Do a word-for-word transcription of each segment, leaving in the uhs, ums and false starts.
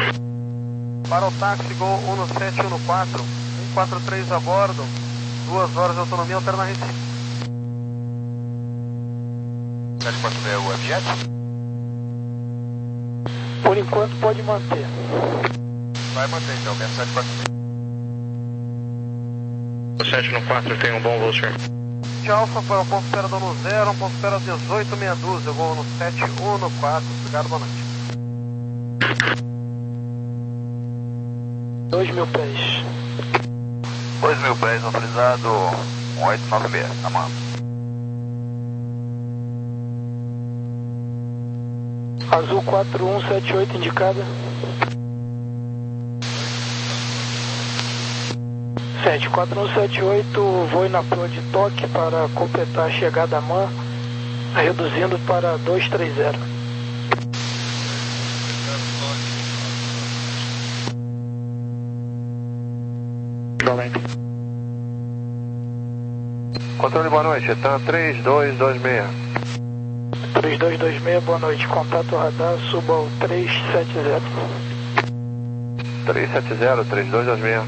Para o táxi Gol um sete um quatro, um quatro três a bordo, duas horas de autonomia alterna Recife. sete quatro seis Webjet? Por enquanto pode manter. Vai manter então, sete quatro seis. sete um quatro, tem um bom voo, senhor. De Alfa para o ponto espera dono zero, um ponto espera dezoito meia dúzia, Gol no sete um quatro, obrigado, boa noite. Dois mil pés. Dois mil pés, autorizado um oito nove seis, amado. Azul quatro um sete oito indicada. sete quatro um sete oito, voe na proa de toque para completar a chegada a M A N, reduzindo para dois três zero. Controle, boa noite, Etan três dois dois seis. três dois dois seis, boa noite, contato radar, suba ao três sete zero. três sete zero, três dois dois seis.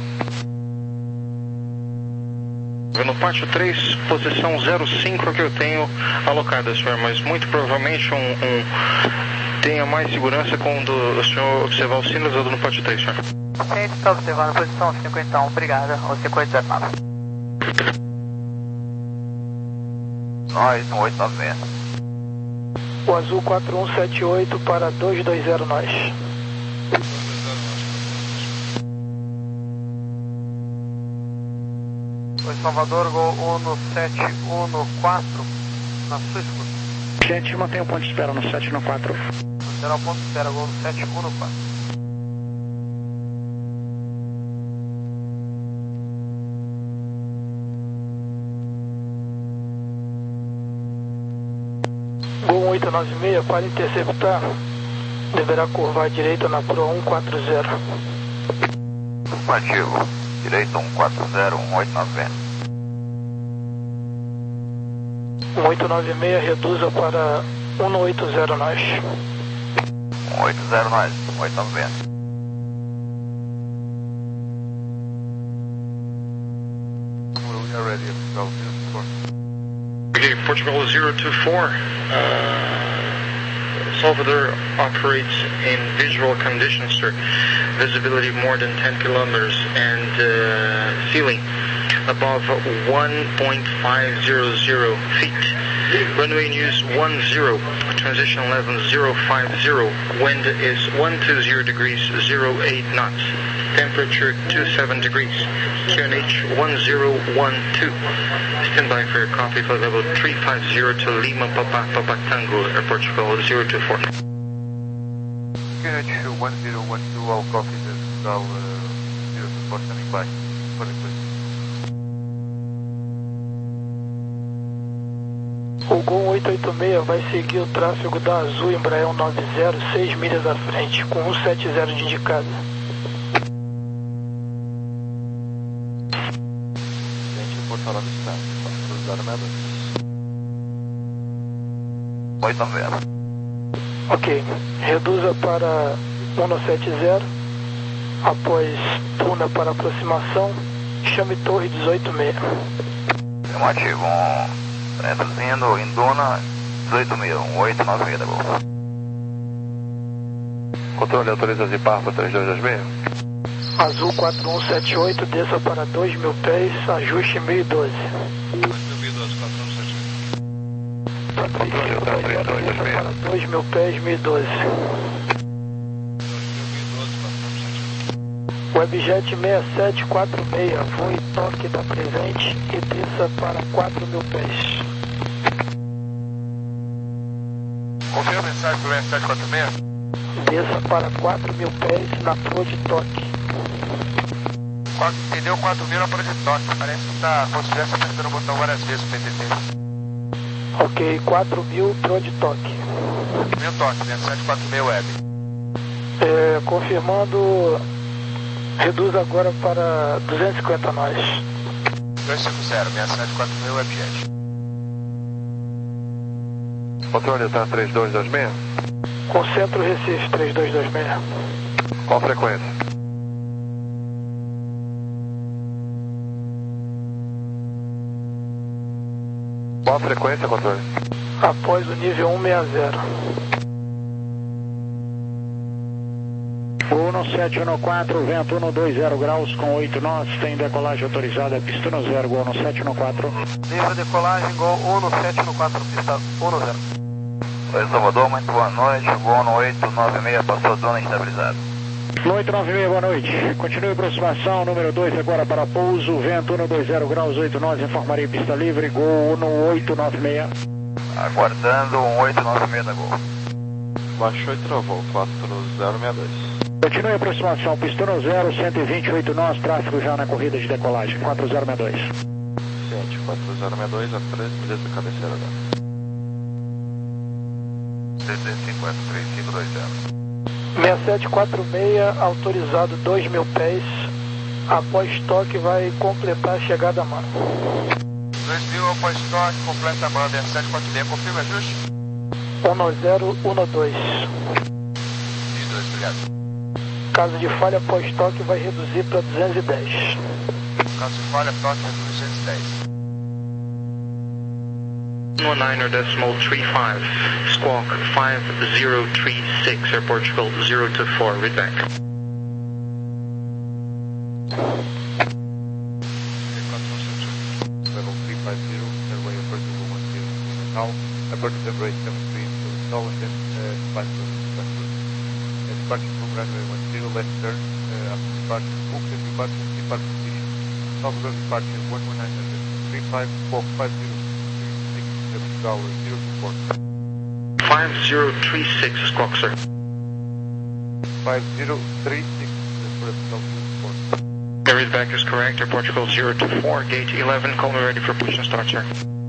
No pátio três, posição zero cinco que eu tenho alocada, senhor, mas muito provavelmente um, um tenha mais segurança quando o senhor observar os sinalizador no pátio três, senhor. Sim, está observando a posição cinquenta e um, obrigada, o cinco oito zero nove. Nós, um oito nove seis. O Azul quatro um sete oito para dois dois zero nós. Oi, Salvador, Gol um sete um quatro, na sua escuta. Gente, mantém o ponto de espera no sete um quatro. Será o ponto de espera, Gol no sete um quatro. Gol um oito nove seis, para interceptar, deverá curvar à direita na proa um quatro zero. Afirmativo, direito um quatro zero, um oito nove seis. um oito nove seis, reduza para um oito zero nós. um oito zero nós, um oito nove seis. We are ready, Okay, Portugal zero two four, uh, Salvador operates in visual conditions, sir. Visibility more than ten kilometers and uh, ceiling above one point five zero zero feet. Runway news one zero, transition eleven zero five zero, wind is one two zero degrees, zero eight knots. Temperature two seven degrees, Q N H one zero one two. Stand by for your copy for level three five zero to Lima Papa Papa Tango, Air Portugal zero two four. Q N H one zero one two, all copy this, Portugal zero two four standing by. For the O Gol oito oito seis vai seguir o tráfego da Azul Embraer um nove zero, seis milhas à frente, com um sete zero de indicado. oito nove zero. Ok, reduza para um sete zero, após tuna para aproximação, chame torre dezoito seis. Afirmativo, um, reduzindo em Duna dezoito seis, um oito nove seis da Gol. Controle, autoriza Zipar para três dois dois seis. Azul quatro um sete oito, desça para dois mil pés, ajuste mil e doze. Para dois mil pés, mil e doze. Webjet seis sete quatro seis, voe toque da presente e desça para quatro mil pés. Confirma a mensagem do S sete quatro seis. Desça para quatro mil pés na proa de toque. Entendeu? quatro mil na proa de toque. Parece que está, como se estivesse apertando o botão várias vezes o P T T. Ok, quatro mil, proa de toque. Meu toque, sete quatro seis web. É, confirmando, reduz agora para duzentos e cinquenta nós. dois cinco zero, sete quatro seis Webjet. Controle, tá três dois dois seis. Concentro Recife três dois dois seis. Qual frequência? Qual a frequência, controle? Após o nível cento e sessenta. um sete um quatro, vento cento e vinte graus com oito nós, tem decolagem autorizada, pista um zero, Gol um sete um quatro. Livre decolagem, Gol um sete um quatro, pista um zero. Oi, Salvador, muito boa noite, Gol no oito nove seis, passou dona estabilizada. No oito nove seis, boa noite. Continue aproximação, número dois agora para pouso, vento cento e vinte graus, oito nós, informarei pista livre, Gol no oito nove seis. Aguardando um oito nove seis da Gol. Baixou e travou, quatro zero seis dois. Continue a aproximação, pista um zero, cento e vinte e oito nós, tráfego já na corrida de decolagem, quatro zero seis dois. Ciente, quatro zero seis dois, a três milhas da cabeceira agora. trezentos e cinquenta, três cinco dois zero. seis sete quatro seis, autorizado dois mil pés. Após estoque vai completar a chegada a mano. dois mil após estoque, completa a mano, seis sete quatro seis, confirma ajuste? um zero um dois. dois, obrigado. Caso de falha após estoque vai reduzir para duzentos e dez. Caso de falha, toque duzentos e dez. one niner decimal three five, squawk five zero three six, Air Portugal zero two four, read back. Level three five zero, airway Air Portugal one zero. Now, Air Portugal rate seven three, so and then uh, five zero. Departure from runway one zero, left turn, uh, after departure, booked and departure, departure position. Salvador departure one one nine three five, squawk five zero three six, seven tower zero two four. five zero three six, squawk sir. five zero three six, for zero two four. The read back is correct, Air Portugal zero two four, gate eleven, call me ready for push and start, sir.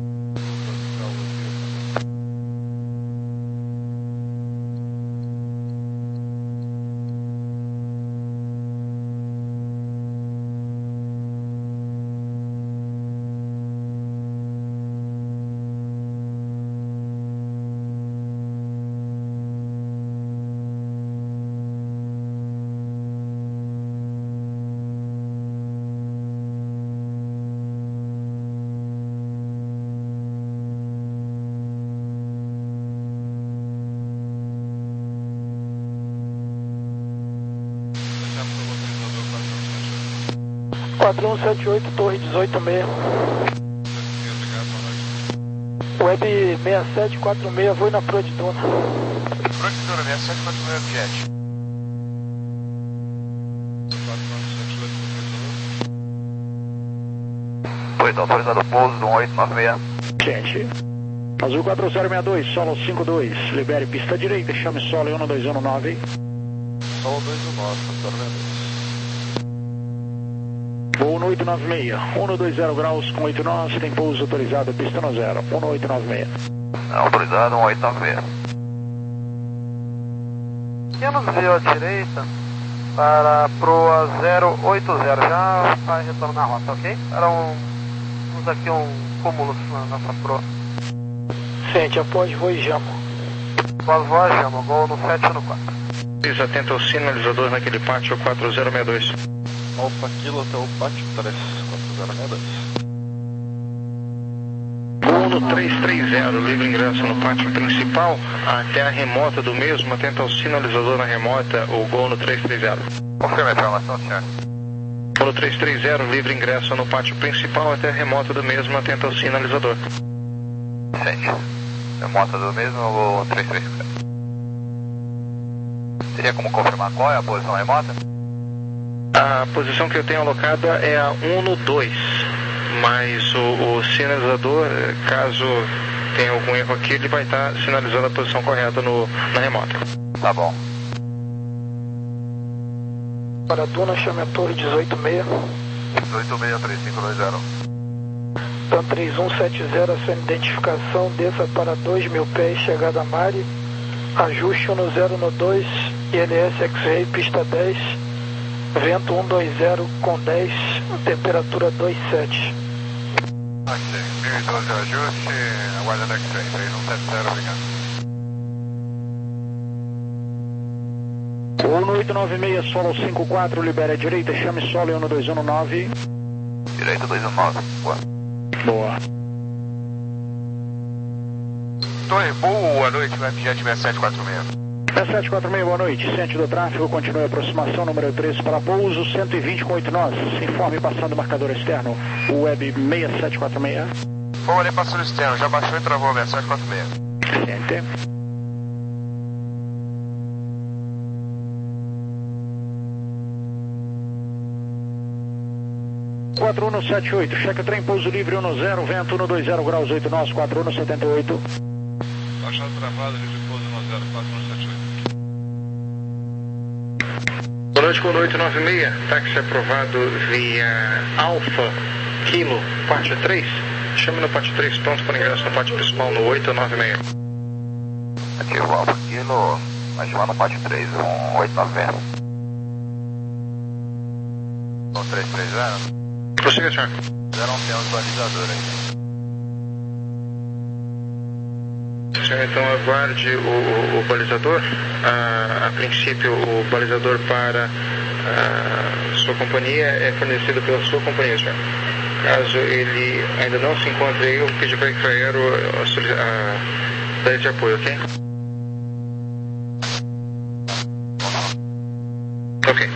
quatro um sete oito, torre dezoito seis. Web seis sete quatro seis, vou na Pro de Duna. Pro de Duna, seis sete quatro seis, jet. Pois, autorizado o pouso do um oito nove seis. Gente. Azul quatro zero seis dois, solo cinco dois, libere pista direita, chame solo um dois um nove. Solo dois um nove, quatro zero seis dois. Voo no oito nove seis, um dois zero graus com oito nós, tem pouso autorizado, pista no zero, um oito nove seis. Autorizado um oito nove seis. Pequeno desvio à direita para Pro zero oito zero, já vai retornar a rota, ok? Era um, temos aqui um cúmulo na nossa Pro. Sente, após voo e jamo. Após voo e jamo, Gol no sete um quatro. Please atenta ao sinalizador naquele pátio quatro zero seis dois. Alfa Kilo até o pátio três, quatro zero seis dois. Voo no três três zero, livre ingresso no pátio principal, até a remota do mesmo, atenta ao sinalizador na remota, o Gol no três três zero. Confirma a informação, senhor. Gol no três três zero, livre ingresso no pátio principal, até a remota do mesmo, atenta ao sinalizador. Sente. Remota do mesmo ou três três zero? Teria como confirmar qual é a posição remota? A posição que eu tenho alocada é a um no dois, mas o, o sinalizador, caso tenha algum erro aqui, ele vai estar sinalizando a posição correta no, na remota. Tá bom. Para Duna, chame a torre dezoito seis. dezoito seis três cinco dois zero. Então três um sete zero, a sua identificação, desça para dois mil pés, chegada a Mari. Ajuste um zero no dois, I L S X-Ray, pista dez. Vento um dois zero com dez, temperatura dois sete. Ok, mil e doze ajuste, aguardando X-Ray, três um sete zero, obrigado. um oito nove seis, solo cinco quatro, libera a direita, chame solo em um dois um nove. Direita dois um nove, boa. Boa. Torre, boa noite, Web Jet sete sete quatro seis. sete sete quatro seis, boa noite. Centro do tráfego, continue a aproximação, número três para pouso, cento e vinte com oito nós. Informe passando o marcador externo, Web seis sete quatro seis. Bom, ali passou o externo, já baixou e travou seis sete quatro seis. Gente. quatro um sete oito, cheque o trem, pouso livre um zero, vento um dois zero graus oito nós, quatro um sete oito. Baixado travado, livre pouso um zero, quatro um sete oito. Boa noite com oito nove seis, táxi aprovado via Alfa Kilo Pátio três. Chame no Pátio três, pronto para ingresso no pátio principal no oito nove seis. Aqui o Alfa Kilo, vai chamar no pátio três, um oito nove seis. Um três três zero. Prossiga, senhor. Já não temos balizador aí. Senhor, então aguarde o, o, o balizador. A, a princípio, o balizador para a sua companhia é fornecido pela sua companhia, senhor. Caso ele ainda não se encontre aí, eu vou pedir para a Infraero a dar de apoio, ok? Ok.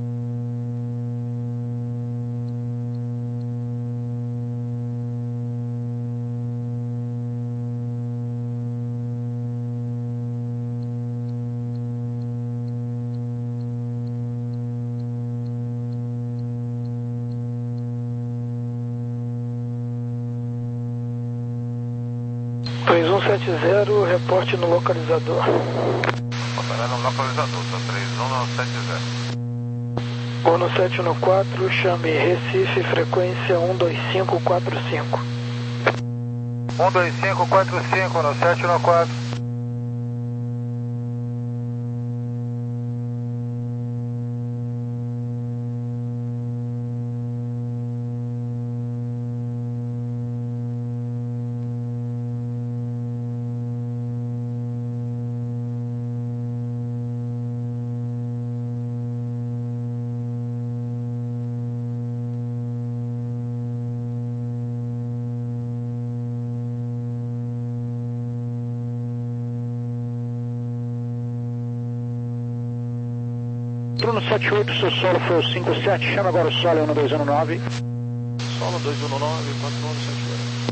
dois um sete zero, reporte no localizador. Botará no localizador, só três um sete zero. um no sete um quatro, chame Recife, frequência um dois cinco quatro cinco. um dois cinco quatro cinco no sete um quatro. Bruno sete oito, seu solo foi o cinco sete, chama agora o solo em um dois um nove. Solo dois um nove, quatro um sete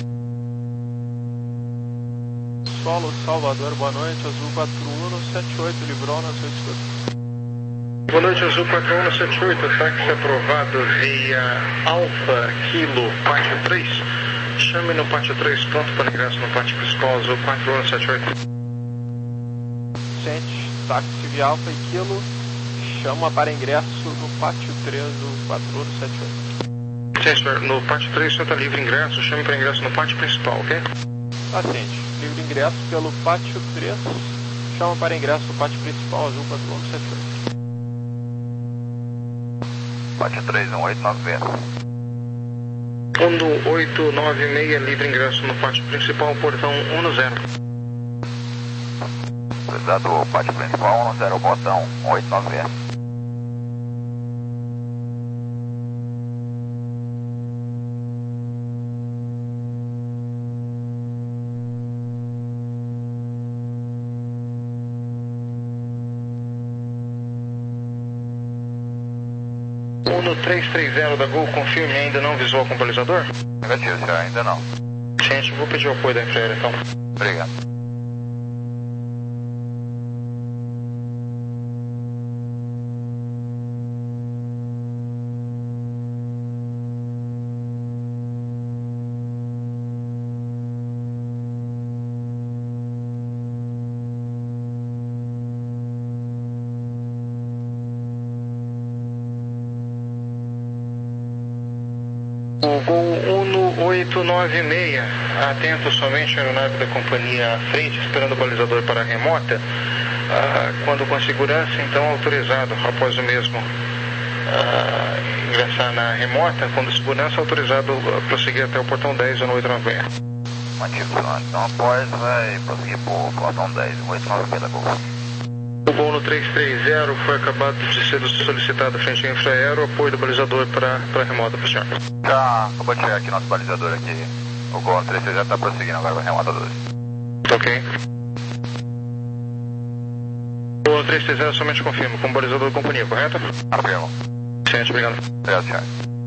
oito. Solo Salvador, boa noite, azul quatro um sete oito, livrou na sua escuta. Boa noite, azul quatro um sete oito, táxi aprovado via Alfa Kilo Pátio três. Chame no Pátio três, pronto para ingresso no pátio principal, azul quatro um sete oito. Gente, táxi via Alfa e Kilo, chama para ingresso no Pátio três do quatro um sete oito. Sim, senhor, no Pátio três está livre ingresso, chame para ingresso no pátio principal, ok? Paciente, livre ingresso pelo Pátio três, chama para ingresso no pátio principal, azul quatro um sete oito. Pátio três um oito nove seis. um oito nove seis, livre ingresso no pátio principal, portão um zero. Cuidado, pátio principal um zero, botão um oito nove seis. um três três zero da Gol, confirme, ainda não visual com balizador? Negativo, senhor, ainda não. Gente, vou pedir o apoio da Infraero, então. Obrigado. O Gol um oito nove seis, atento somente à aeronave da companhia à frente, esperando o balizador para a remota. Ah, quando com segurança, então autorizado, após o mesmo ah, ingressar na remota, quando segurança, autorizado a prosseguir até o portão dez no oito nove seis. Mantivo, senhor. Então após vai prosseguir por portão dez, oito nove seis da Gol. O Gol um três três zero, foi acabado de ser solicitado frente a infraero, apoio do balizador para a remota, para o senhor. Já acabou de chegar aqui nosso balizador aqui. O Gol um três três zero está prosseguindo agora com a remota doze. Ok. O três três zero somente confirma, com o balizador da companhia, correto? Afirmo. Ciente, obrigado. Obrigado, senhor.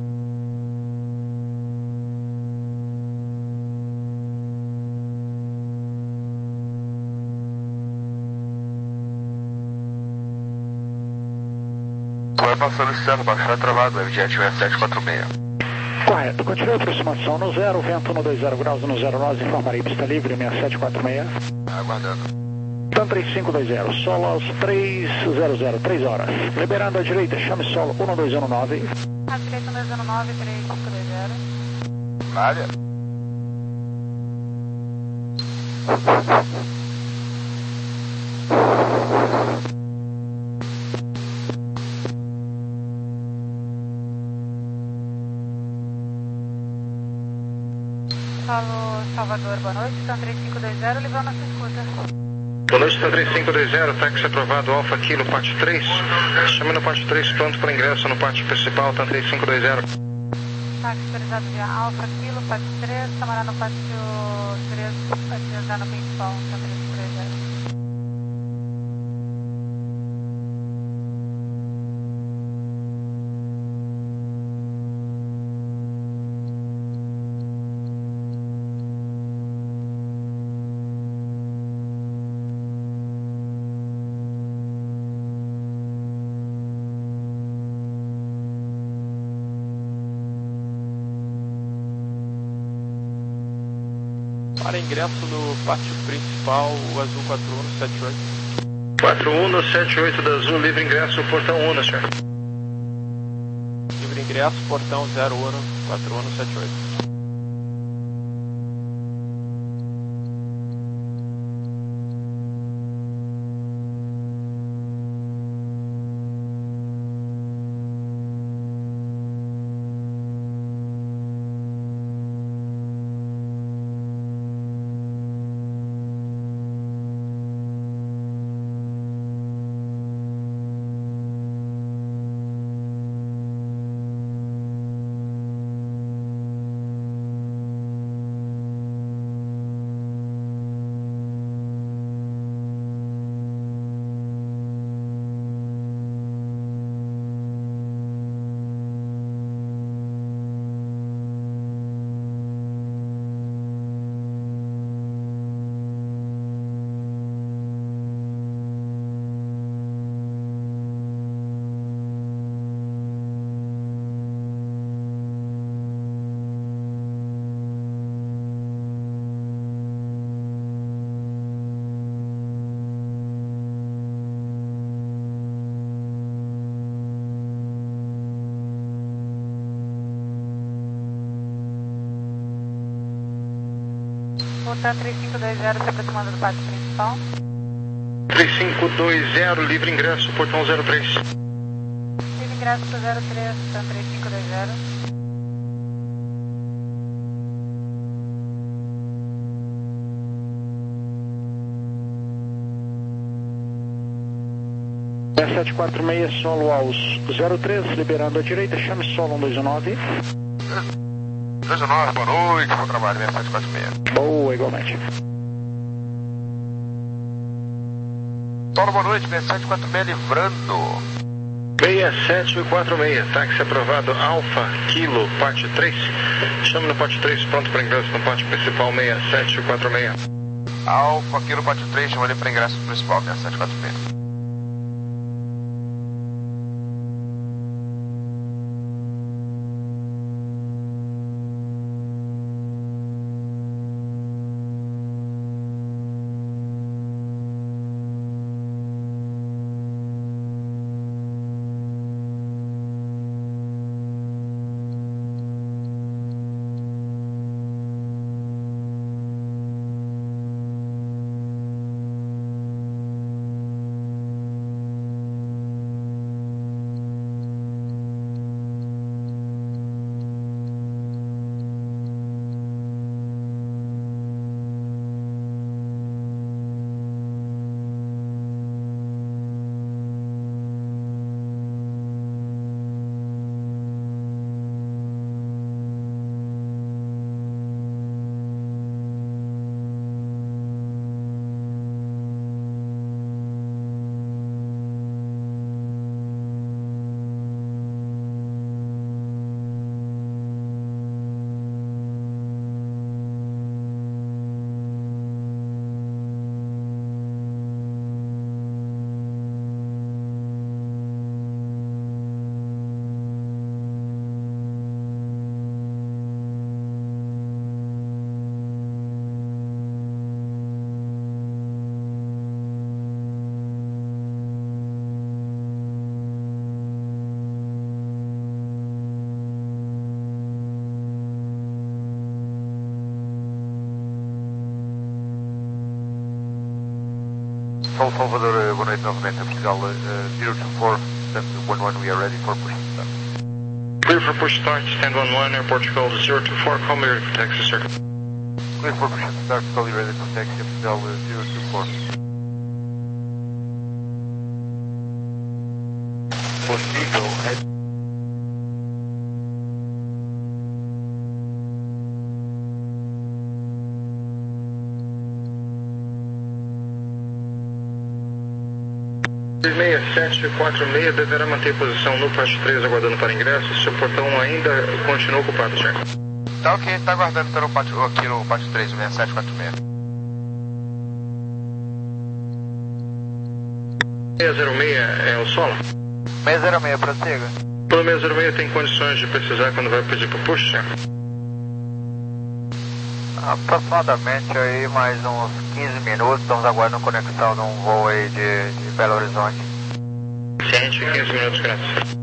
Vai passando o centro, baixar travado, Webjet sete sete quatro seis. Correto, continue a aproximação no zero, vento no dois zero graus no zero nós, informarei pista livre seis sete quatro seis. Aguardando. TAM três cinco dois zero, solo aos três zero zero, três horas. Liberando à direita, chame solo um dois zero nove. À direita um dois zero nove, três cinco dois zero. Na área. Solo Salvador, boa noite, TAM três cinco dois zero, livrando a sua escuta. Boa noite, TAM três cinco dois zero, táxi aprovado, Alfa Kilo, parte três. Chame no parte três, pronto para ingresso no parte principal, TAM três cinco dois zero. Táxi autorizado via Alfa Kilo, parte três, camarada no pátio três, atividade no principal, TAM três cinco dois zero. Para ingresso no pátio principal, o Azul quatro um sete oito. quatro um sete oito da Azul, livre ingresso, portão um, senhor. Livre ingresso, portão zero um quatro um sete oito. O TAM três cinco dois zero se aproximando do pátio principal. três cinco dois zero, livre ingresso, portão zero três. Livre ingresso para zero três, TAM três cinco dois zero. seis sete quatro seis, solo aos zero três, liberando à direita, chame solo um dois nove. dois nove, boa noite, bom trabalho, seis sete quatro seis. Boa, igualmente. Solo, boa noite, seis sete quatro seis, livrando. seis sete quatro seis, táxi aprovado, Alfa Kilo, parte três. Chame no parte três, pronto para ingresso no parte principal, seis sete quatro seis. Alfa Kilo, parte três, chama ele para ingresso principal, seis sete quatro seis. Sol Salvador, boa noite novamente, a Portugal uh, zero two four, stand one one, we are ready for push start. Clear for push start, stand one one, Air Portugal zero two four, call me ready for taxi, sir. Clear for push start, call you ready for taxi, Portugal uh, zero two four. Possível, é... seis seis sete quatro seis deverá manter posição no pátio três aguardando para ingresso. Seu portão ainda continua ocupado, senhor. Tá ok, tá aguardando pelo pátio, aqui no pátio três, seis sete quatro seis. seis zero seis é o solo? seis zero seis, prossiga. Pelo seis zero seis tem condições de precisar quando vai pedir para push, senhor? Aproximadamente aí mais uns quinze minutos, estamos aguardando conexão num voo aí de, de Belo Horizonte. Ciente, quinze minutos, graças.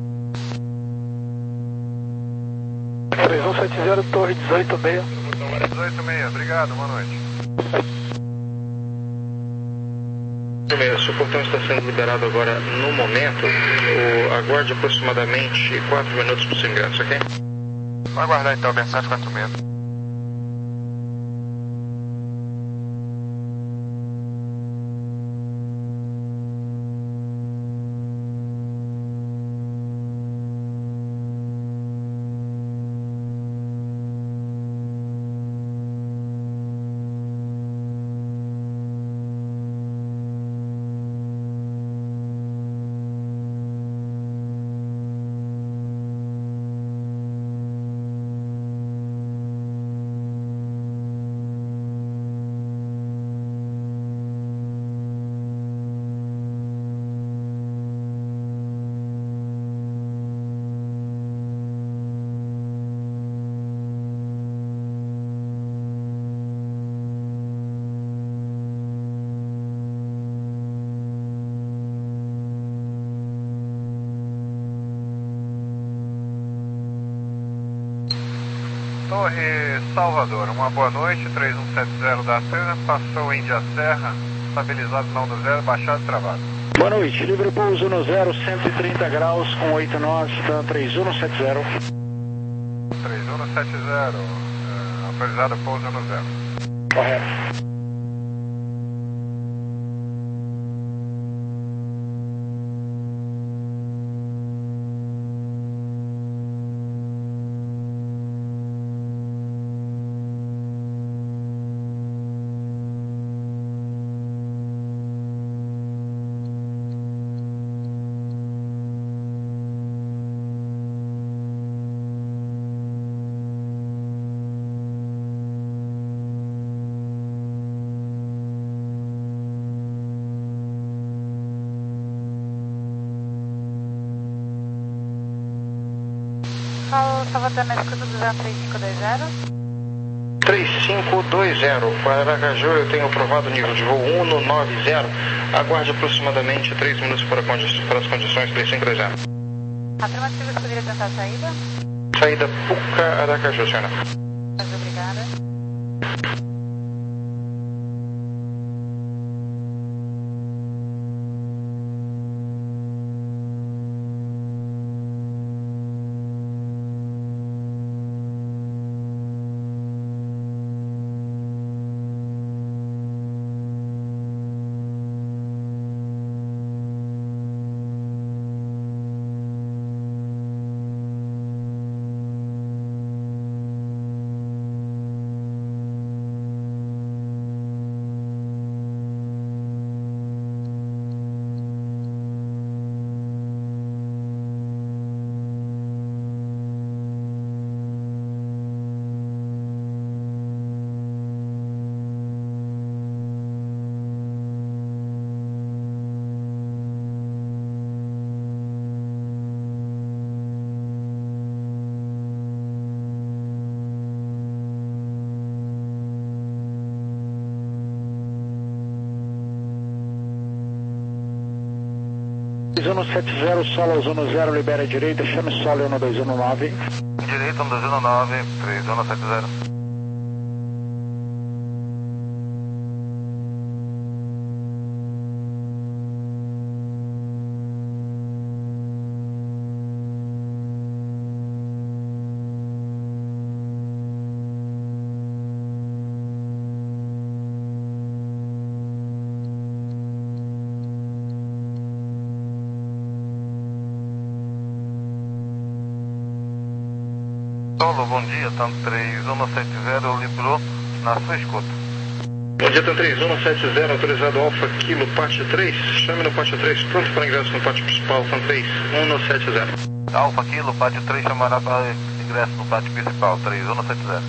três um sete zero, torre dezoito seis. dezoito seis, obrigado, boa noite. Se o portão está sendo liberado agora no momento, o, aguarde aproximadamente quatro minutos para o seu ingresso, ok? Vamos aguardar então, seis sete quatro seis. Torre Salvador, uma boa noite, três um sete zero da Serra, passou Índia Serra, estabilizado na onda zero, baixado e travado. Boa noite, livre pouso no zero, cento e trinta graus, com oito nós, três um sete zero. três um sete zero, é, autorizado pouso no zero. Correto. Sol Salvador na escuta do zero três cinco dois zero. três cinco dois zero, para Aracaju eu tenho aprovado o nível de voo um no nove zero, aguarde aproximadamente três minutos para, para as condições três cinco dois zero. Afirmativo, você poderia tentar a saída? Saída Puca Aracaju, senhora. Mas obrigada. três um sete zero, solo zero zero, libera a direita, chame solo um dois um nove. Direita um dois um nove, três um sete zero. Paulo, bom dia, tanto três um sete zero, liberou na sua escuta. Bom dia, tanto três um sete zero, autorizado Alfa Kilo, pátio três, chame no pátio três, pronto para ingresso no pátio principal, tanto três um sete zero. Alfa Kilo, pátio três, chamará para ingresso no pátio principal, três um sete zero.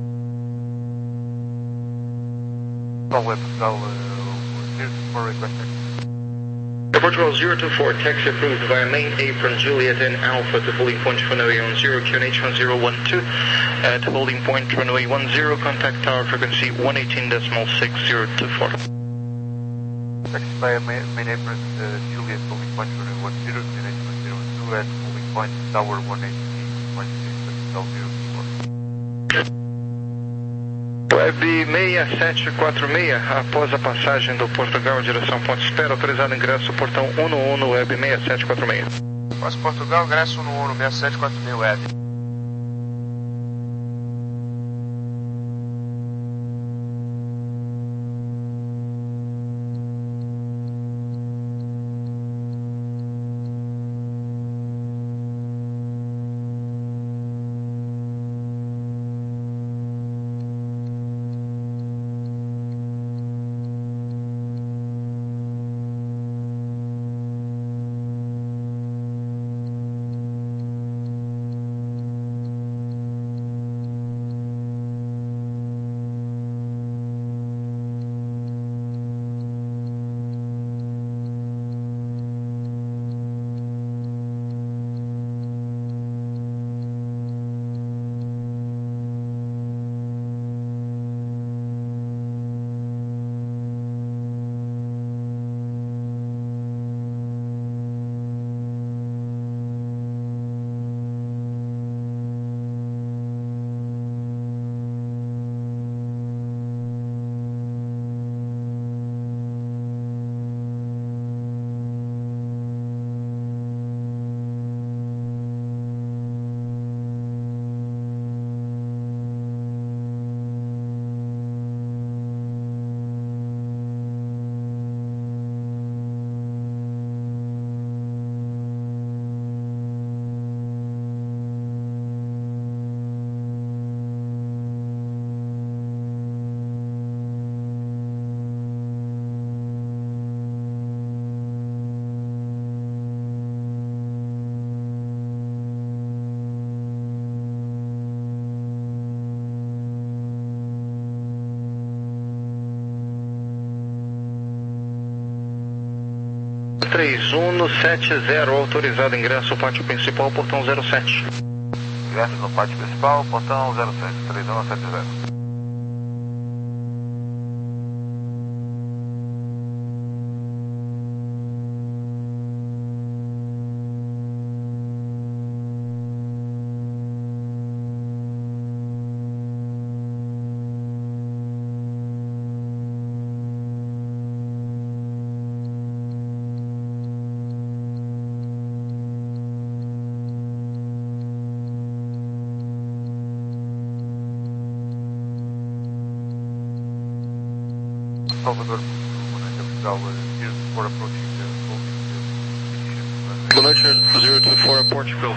Qual é, Portugal, uh, for request? Portugal zero two four, taxi approved via main apron Juliet and Alpha to holding point runway on zero, Q N H one zero one two, at holding point runway one zero, contact tower frequency one eighteen point six zero two four. Taxi via main, main apron uh, Juliet, holding point runway one zero, Q N H one zero two, at holding point tower one eighteen point six zero two four. Web seis sete quatro seis, após a passagem do Portugal em direção ao ponto de espera, autorizado ingresso portão um um no Web seis sete quatro seis. Após Portugal, ingresso um um no seis sete quatro seis Web. três um sete zero, autorizado ingresso ao pátio principal, portão zero sete. Ingresso no pátio principal, portão zero sete, três um sete zero. Salvador, Portugal, zero two four approaching the Boa noite, zero two four, Portugal.